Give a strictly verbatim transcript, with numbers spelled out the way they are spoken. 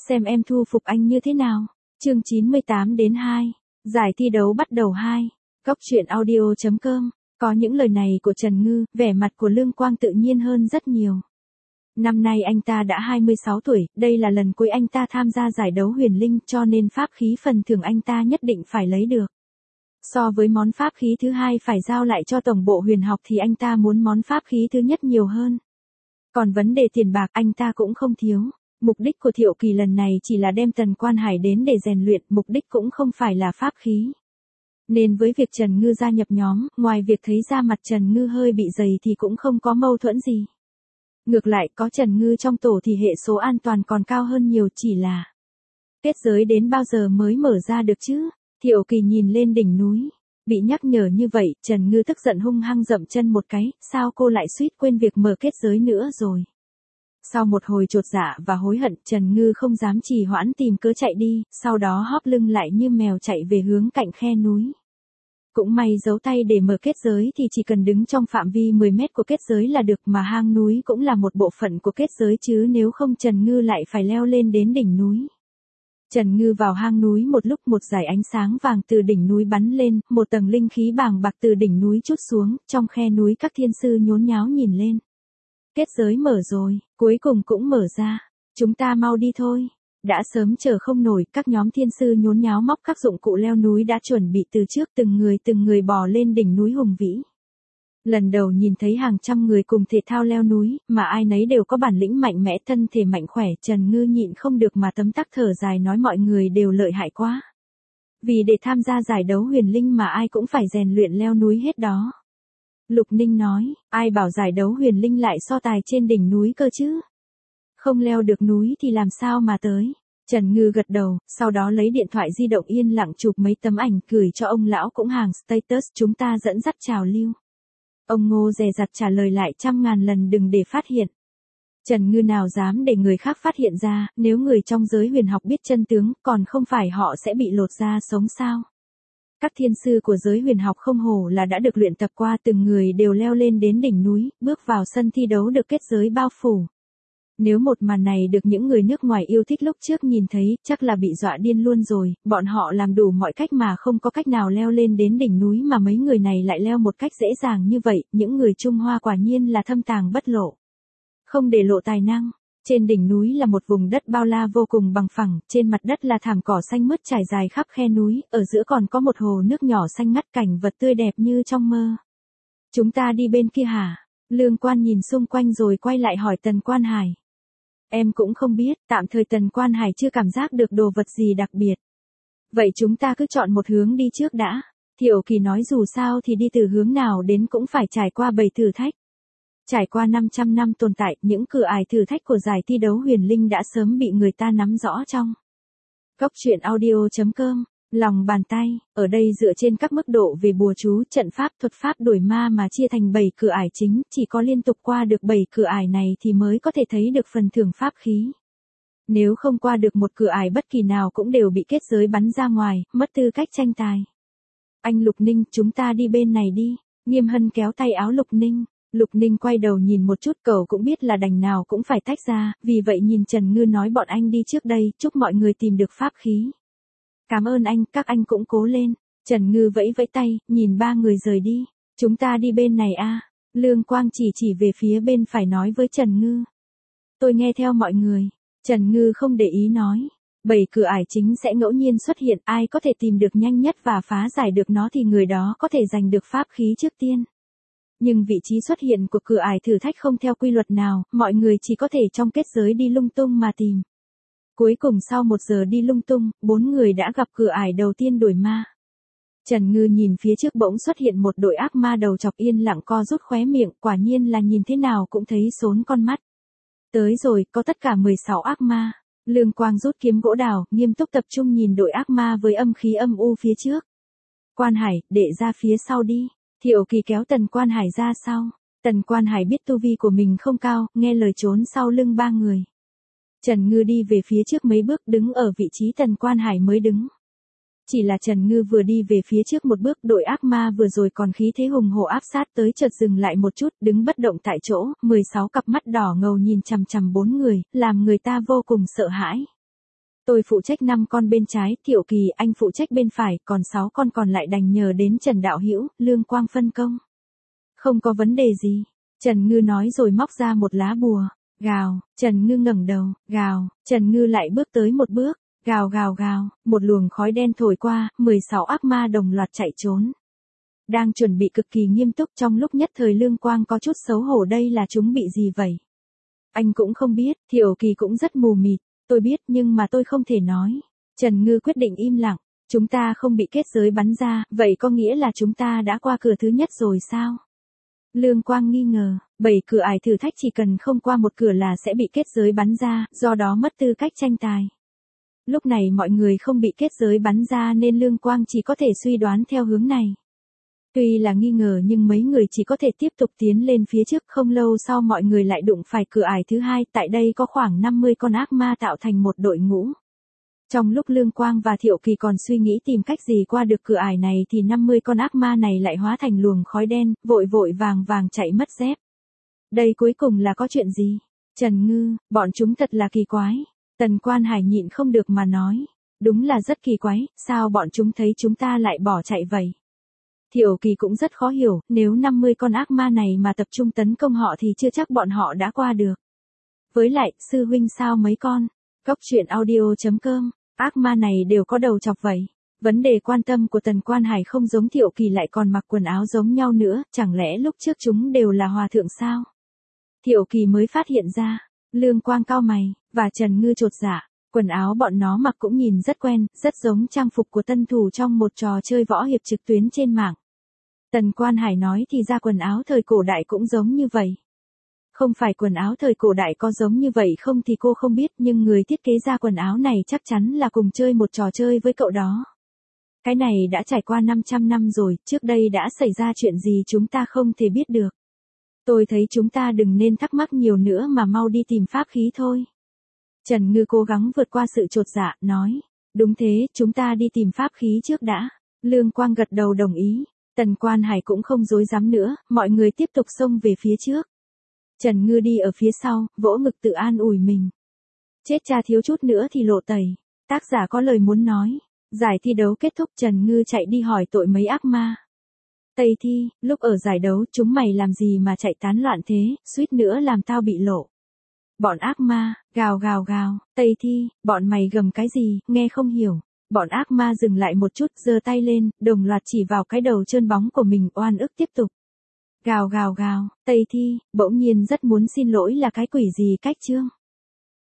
xem em thu phục anh như thế nào. Chương chín mươi tám đến hai. Giải thi đấu bắt đầu hai. Cóc truyện audio chấm com. Có những lời này của Trần Ngư, vẻ mặt của Lương Quang tự nhiên hơn rất nhiều. Năm nay anh ta đã hai mươi sáu tuổi, đây là lần cuối anh ta tham gia giải đấu huyền linh cho nên pháp khí phần thưởng anh ta nhất định phải lấy được. So với món pháp khí thứ hai phải giao lại cho tổng bộ huyền học thì anh ta muốn món pháp khí thứ nhất nhiều hơn. Còn vấn đề tiền bạc anh ta cũng không thiếu. Mục đích của Thiệu Kỳ lần này chỉ là đem Tần Quan Hải đến để rèn luyện, mục đích cũng không phải là pháp khí. Nên với việc Trần Ngư gia nhập nhóm, ngoài việc thấy da mặt Trần Ngư hơi bị dày thì cũng không có mâu thuẫn gì. Ngược lại có Trần Ngư trong tổ thì hệ số an toàn còn cao hơn nhiều, chỉ là kết giới đến bao giờ mới mở ra được chứ? Thiệu Kỳ nhìn lên đỉnh núi. Bị nhắc nhở như vậy, Trần Ngư tức giận hung hăng dậm chân một cái, sao cô lại suýt quên việc mở kết giới nữa rồi. Sau một hồi chột dạ và hối hận, Trần Ngư không dám trì hoãn tìm cớ chạy đi, sau đó hóp lưng lại như mèo chạy về hướng cạnh khe núi. Cũng may giấu tay để mở kết giới thì chỉ cần đứng trong phạm vi mười mét của kết giới là được, mà hang núi cũng là một bộ phận của kết giới chứ nếu không Trần Ngư lại phải leo lên đến đỉnh núi. Trần Ngư vào hang núi một lúc, một dải ánh sáng vàng từ đỉnh núi bắn lên, một tầng linh khí bàng bạc từ đỉnh núi trút xuống, trong khe núi các thiên sư nhốn nháo nhìn lên. Kết giới mở rồi, cuối cùng cũng mở ra, chúng ta mau đi thôi. Đã sớm chờ không nổi, các nhóm thiên sư nhốn nháo móc các dụng cụ leo núi đã chuẩn bị từ trước, từng người từng người bò lên đỉnh núi hùng vĩ. Lần đầu nhìn thấy hàng trăm người cùng thể thao leo núi, mà ai nấy đều có bản lĩnh mạnh mẽ, thân thể mạnh khỏe, Trần Ngư nhịn không được mà tấm tắc thở dài nói mọi người đều lợi hại quá. Vì để tham gia giải đấu huyền linh mà ai cũng phải rèn luyện leo núi hết đó. Lục Ninh nói, ai bảo giải đấu huyền linh lại so tài trên đỉnh núi cơ chứ? Không leo được núi thì làm sao mà tới? Trần Ngư gật đầu, sau đó lấy điện thoại di động yên lặng chụp mấy tấm ảnh gửi cho ông lão cũng hàng status chúng ta dẫn dắt trào lưu. Ông Ngô dè dặt trả lời lại trăm ngàn lần đừng để phát hiện. Trần Ngư nào dám để người khác phát hiện ra, nếu người trong giới huyền học biết chân tướng, còn không phải họ sẽ bị lột da sống sao? Các thiên sư của giới huyền học không hổ là đã được luyện tập qua, từng người đều leo lên đến đỉnh núi, bước vào sân thi đấu được kết giới bao phủ. Nếu một màn này được những người nước ngoài yêu thích lúc trước nhìn thấy, chắc là bị dọa điên luôn rồi, bọn họ làm đủ mọi cách mà không có cách nào leo lên đến đỉnh núi mà mấy người này lại leo một cách dễ dàng như vậy, những người Trung Hoa quả nhiên là thâm tàng bất lộ. Không để lộ tài năng. Trên đỉnh núi là một vùng đất bao la vô cùng bằng phẳng, trên mặt đất là thảm cỏ xanh mướt trải dài khắp khe núi, ở giữa còn có một hồ nước nhỏ xanh ngắt, cảnh vật tươi đẹp như trong mơ. Chúng ta đi bên kia hả? Lương Quan nhìn xung quanh rồi quay lại hỏi Tần Quan Hải. Em cũng không biết, tạm thời Tần Quan Hải chưa cảm giác được đồ vật gì đặc biệt. Vậy chúng ta cứ chọn một hướng đi trước đã. Thiệu Kỳ nói dù sao thì đi từ hướng nào đến cũng phải trải qua bảy thử thách. Trải qua năm trăm năm tồn tại, những cửa ải thử thách của giải thi đấu huyền linh đã sớm bị người ta nắm rõ trong Cóc truyện audio chấm com. Lòng bàn tay, ở đây dựa trên các mức độ về bùa chú, trận pháp, thuật pháp đuổi ma mà chia thành bảy cửa ải chính, chỉ có liên tục qua được bảy cửa ải này thì mới có thể thấy được phần thưởng pháp khí. Nếu không qua được một cửa ải bất kỳ nào cũng đều bị kết giới bắn ra ngoài, mất tư cách tranh tài. Anh Lục Ninh, chúng ta đi bên này đi. Nghiêm Hân kéo tay áo Lục Ninh. Lục Ninh quay đầu nhìn một chút, cậu cũng biết là đành nào cũng phải tách ra, vì vậy nhìn Trần Ngư nói bọn anh đi trước đây, chúc mọi người tìm được pháp khí. Cảm ơn anh, các anh cũng cố lên. Trần Ngư vẫy vẫy tay, nhìn ba người rời đi. Chúng ta đi bên này a. Lương Quang chỉ chỉ về phía bên phải nói với Trần Ngư. Tôi nghe theo mọi người. Trần Ngư không để ý nói. Bảy cửa ải chính sẽ ngẫu nhiên xuất hiện, ai có thể tìm được nhanh nhất và phá giải được nó thì người đó có thể giành được pháp khí trước tiên. Nhưng vị trí xuất hiện của cửa ải thử thách không theo quy luật nào, mọi người chỉ có thể trong kết giới đi lung tung mà tìm. Cuối cùng sau một giờ đi lung tung, bốn người đã gặp cửa ải đầu tiên đuổi ma. Trần Ngư nhìn phía trước bỗng xuất hiện một đội ác ma đầu chọc yên lặng co rút khóe miệng, quả nhiên là nhìn thế nào cũng thấy sốn con mắt. Tới rồi, có tất cả mười sáu ác ma. Lương Quang rút kiếm gỗ đào, nghiêm túc tập trung nhìn đội ác ma với âm khí âm u phía trước. Quan Hải, để ra phía sau đi. Thiệu Kỳ kéo Tần Quan Hải ra sau. Tần Quan Hải biết tu vi của mình không cao, nghe lời trốn sau lưng ba người. Trần Ngư đi về phía trước mấy bước, đứng ở vị trí Tần Quan Hải mới đứng. Chỉ là Trần Ngư vừa đi về phía trước một bước, đội ác ma vừa rồi còn khí thế hùng hổ áp sát tới chợt dừng lại một chút, đứng bất động tại chỗ, mười sáu cặp mắt đỏ ngầu nhìn chằm chằm bốn người, làm người ta vô cùng sợ hãi. Tôi phụ trách năm con bên trái, Thiệu Kỳ anh phụ trách bên phải, còn sáu con còn lại đành nhờ đến Trần Đạo Hữu, Lương Quang phân công. Không có vấn đề gì, Trần Ngư nói rồi móc ra một lá bùa. Gào, Trần Ngư ngẩng đầu, gào, Trần Ngư lại bước tới một bước, gào gào gào, một luồng khói đen thổi qua, mười sáu ác ma đồng loạt chạy trốn. Đang chuẩn bị cực kỳ nghiêm túc trong lúc nhất thời Lương Quang có chút xấu hổ, đây là chúng bị gì vậy? Anh cũng không biết, Thiệu Kỳ cũng rất mù mịt, tôi biết nhưng mà tôi không thể nói. Trần Ngư quyết định im lặng, chúng ta không bị kết giới bắn ra, vậy có nghĩa là chúng ta đã qua cửa thứ nhất rồi sao? Lương Quang nghi ngờ, bảy cửa ải thử thách chỉ cần không qua một cửa là sẽ bị kết giới bắn ra, do đó mất tư cách tranh tài. Lúc này mọi người không bị kết giới bắn ra nên Lương Quang chỉ có thể suy đoán theo hướng này. Tuy là nghi ngờ nhưng mấy người chỉ có thể tiếp tục tiến lên phía trước, không lâu sau mọi người lại đụng phải cửa ải thứ hai, tại đây có khoảng năm mươi con ác ma tạo thành một đội ngũ. Trong lúc Lương Quang và Thiệu Kỳ còn suy nghĩ tìm cách gì qua được cửa ải này thì năm mươi con ác ma này lại hóa thành luồng khói đen, vội vội vàng vàng chạy mất dép. Đây cuối cùng là có chuyện gì? Trần Ngư, bọn chúng thật là kỳ quái. Tần Quan Hải nhịn không được mà nói. Đúng là rất kỳ quái, sao bọn chúng thấy chúng ta lại bỏ chạy vậy? Thiệu Kỳ cũng rất khó hiểu, nếu năm mươi con ác ma này mà tập trung tấn công họ thì chưa chắc bọn họ đã qua được. Với lại, sư huynh sao mấy con? Cốc truyện audio chấm com, ác ma này đều có đầu chọc vậy. Vấn đề quan tâm của Tần Quan Hải không giống Thiệu Kỳ lại còn mặc quần áo giống nhau nữa, chẳng lẽ lúc trước chúng đều là hòa thượng sao? Thiệu Kỳ mới phát hiện ra, Lương Quang cau mày, và Trần Ngư chột dạ, quần áo bọn nó mặc cũng nhìn rất quen, rất giống trang phục của tân thủ trong một trò chơi võ hiệp trực tuyến trên mạng. Tần Quan Hải nói thì ra quần áo thời cổ đại cũng giống như vậy. Không phải quần áo thời cổ đại có giống như vậy không thì cô không biết, nhưng người thiết kế ra quần áo này chắc chắn là cùng chơi một trò chơi với cậu đó. Cái này đã trải qua năm trăm năm rồi, trước đây đã xảy ra chuyện gì chúng ta không thể biết được. Tôi thấy chúng ta đừng nên thắc mắc nhiều nữa mà mau đi tìm pháp khí thôi. Trần Ngư cố gắng vượt qua sự chột dạ, nói. Đúng thế, chúng ta đi tìm pháp khí trước đã. Lương Quang gật đầu đồng ý. Tần Quan Hải cũng không dối dám nữa, mọi người tiếp tục xông về phía trước. Trần Ngư đi ở phía sau, vỗ ngực tự an ủi mình. Chết cha thiếu chút nữa thì lộ tẩy. Tác giả có lời muốn nói. Giải thi đấu kết thúc, Trần Ngư chạy đi hỏi tội mấy ác ma. Tây Thi, lúc ở giải đấu chúng mày làm gì mà chạy tán loạn thế, suýt nữa làm tao bị lộ. Bọn ác ma, gào gào gào, Tây Thi, bọn mày gầm cái gì, nghe không hiểu. Bọn ác ma dừng lại một chút, giơ tay lên, đồng loạt chỉ vào cái đầu trơn bóng của mình, oan ức tiếp tục. Gào gào gào, Tây Thi, bỗng nhiên rất muốn xin lỗi là cái quỷ gì cách chương.